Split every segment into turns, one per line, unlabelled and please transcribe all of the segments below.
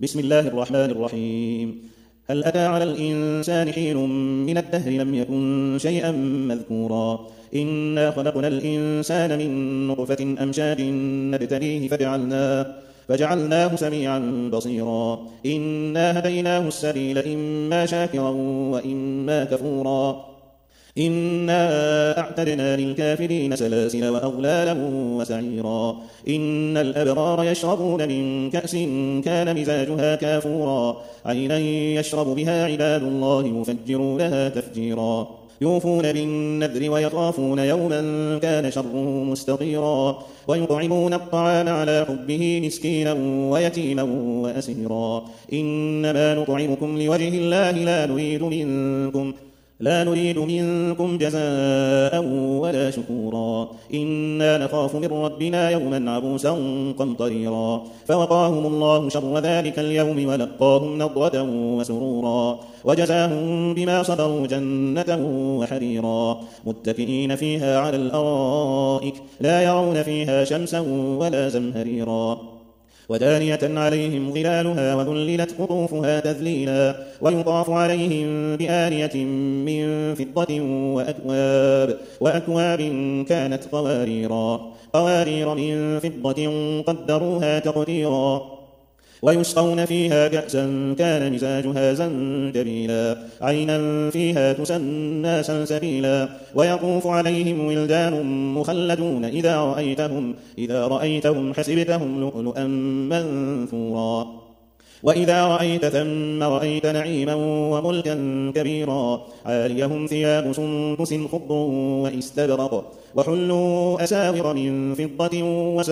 بسم الله الرحمن الرحيم. هل أتى على الإنسان حين من الدهر لم يكن شيئا مذكورا. إنا خلقنا الإنسان من نطفة أمشاج نبتليه فجعلناه سميعا بصيرا. إنا هديناه السبيل إما شاكرا وإما كفورا. إنا أعتدنا للكافرين سلاسل وأغلالا وسعيرا. إن الأبرار يشربون من كأس كان مزاجها كافورا. عينا يشرب بها عباد الله يفجرونها تفجيرا. يوفون بالنذر ويخافون يوما كان شره مستطيرا. ويطعمون الطعام على حبه مسكينا ويتيما وأسيرا. إنما نطعمكم لوجه الله لا نريد منكم جزاء ولا شكورا. إنا نخاف من ربنا يوما عبوسا قمطريرا. فوقاهم الله شر ذلك اليوم ولقاهم نضرة وسرورا. وجزاهم بما صبروا جنة وحريرا. متكئين فيها على الأرائك لا يرون فيها شمسا ولا زمهريرا. ودانية عليهم ظلالها وذللت قطوفها تذليلا. ويطاف عليهم بآنية من فضة وأكواب كانت قوارير من فضة قدروها تقديرا. ويسقون فيها كأسا كان مزاجها زنجبيلا. عينا فيها تسمى سلسبيلا. ويطوف عليهم ولدان مخلدون إذا رأيتهم حسبتهم لؤلؤا منثورا. وإذا رأيت ثم رأيت نعيما وملكا كبيرا. عاليهم ثياب سندس خضر واستبرق وحلوا أساور من فضة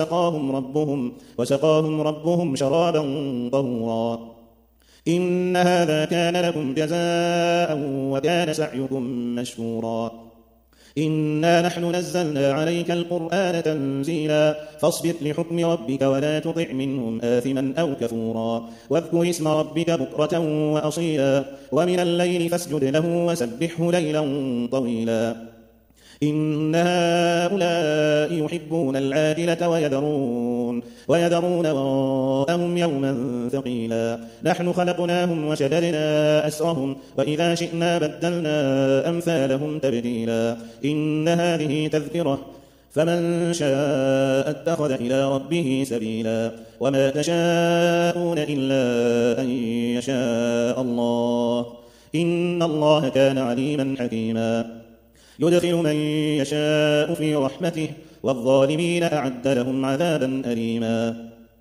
وسقاهم ربهم شرابا طهورا. إن هذا كان لكم جزاء وكان سعيكم مشكورا. إنا نحن نزلنا عليك القرآن تنزيلا. فاصبر لحكم ربك ولا تطع منهم آثما أو كفورا. واذكر اسم ربك بكرة وأصيلا. ومن الليل فاسجد له وسبحه ليلا طويلا. إن هؤلاء يحبون العاجلة ويذرون وراءهم يوما ثقيلا. نحن خلقناهم وشددنا أسرهم وإذا شئنا بدلنا أمثالهم تبديلا. إن هذه تذكرة فمن شاء اتخذ إلى ربه سبيلا. وما تشاءون إلا أن يشاء الله. إن الله كان عليما حكيما. يدخل من يشاء في رحمته والظالمين أعد لهم عذابا أليما.